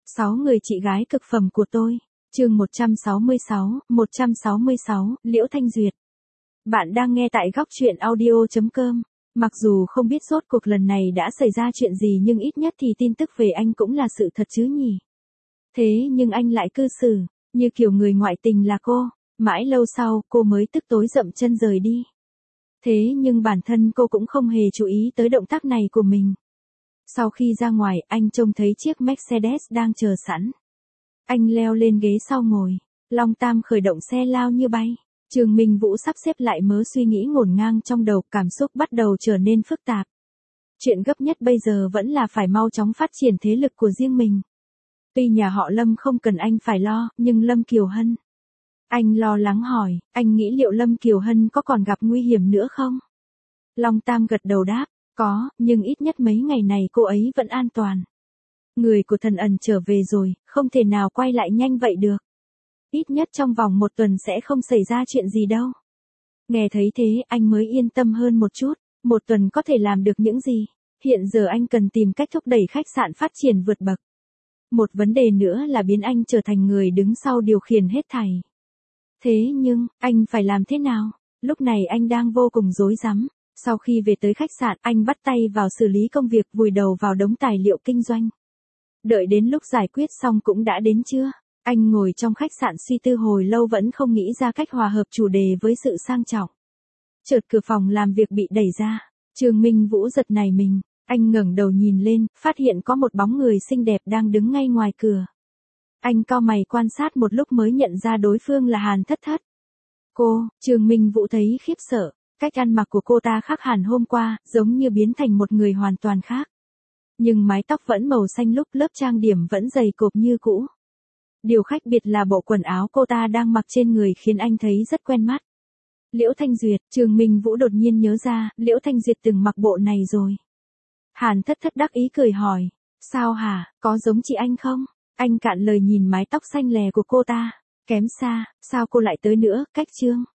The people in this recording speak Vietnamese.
6 người chị gái cực phẩm của tôi. Chương 166, Liễu Thanh Duyệt. Bạn đang nghe tại góc truyện audio.com. Mặc dù không biết rốt cuộc lần này đã xảy ra chuyện gì nhưng ít nhất thì tin tức về anh cũng là sự thật chứ nhỉ. Thế nhưng anh lại cư xử như kiểu người ngoại tình là cô. Mãi lâu sau cô mới tức tối dậm chân rời đi. Thế nhưng bản thân cô cũng không hề chú ý tới động tác này của mình. Sau khi ra ngoài, anh trông thấy chiếc Mercedes đang chờ sẵn. Anh leo lên ghế sau ngồi, Long Tam khởi động xe lao như bay. Trường Minh Vũ sắp xếp lại mớ suy nghĩ ngổn ngang trong đầu, cảm xúc bắt đầu trở nên phức tạp. Chuyện gấp nhất bây giờ vẫn là phải mau chóng phát triển thế lực của riêng mình. Tuy nhà họ Lâm không cần anh phải lo, nhưng Lâm Kiều Hân. Anh lo lắng hỏi, anh nghĩ liệu Lâm Kiều Hân có còn gặp nguy hiểm nữa không? Long Tam gật đầu đáp, có, nhưng ít nhất mấy ngày này cô ấy vẫn an toàn. Người của Thần Ẩn trở về rồi, không thể nào quay lại nhanh vậy được. Ít nhất trong vòng 1 tuần sẽ không xảy ra chuyện gì đâu. Nghe thấy thế anh mới yên tâm hơn một chút. 1 tuần có thể làm được những gì? Hiện giờ anh cần tìm cách thúc đẩy khách sạn phát triển vượt bậc. Một vấn đề nữa là biến anh trở thành người đứng sau điều khiển hết thảy. Thế nhưng, anh phải làm thế nào? Lúc này anh đang vô cùng rối rắm. Sau khi về tới khách sạn, anh bắt tay vào xử lý công việc, vùi đầu vào đống tài liệu kinh doanh. Đợi đến lúc giải quyết xong cũng đã đến trưa. Anh ngồi trong khách sạn suy tư hồi lâu vẫn không nghĩ ra cách hòa hợp chủ đề với sự sang trọng. Chợt cửa phòng làm việc bị đẩy ra. Trường Minh Vũ giật nảy mình. Anh ngẩng đầu nhìn lên, phát hiện có một bóng người xinh đẹp đang đứng ngay ngoài cửa. Anh cau mày quan sát một lúc mới nhận ra đối phương là Hàn Thất Thất. Cô, Trường Minh Vũ thấy khiếp sợ. Cách ăn mặc của cô ta khác hẳn hôm qua, giống như biến thành một người hoàn toàn khác. Nhưng mái tóc vẫn màu xanh lúc, lớp trang điểm vẫn dày cộp như cũ. Điều khác biệt là bộ quần áo cô ta đang mặc trên người khiến anh thấy rất quen mắt. Liễu Thanh Duyệt, Trường Minh Vũ đột nhiên nhớ ra, Liễu Thanh Duyệt từng mặc bộ này rồi. Hàn Thất Thất đắc ý cười hỏi, sao hả, có giống chị anh không? Anh cạn lời nhìn mái tóc xanh lè của cô ta, kém xa, sao cô lại tới nữa, cách Trương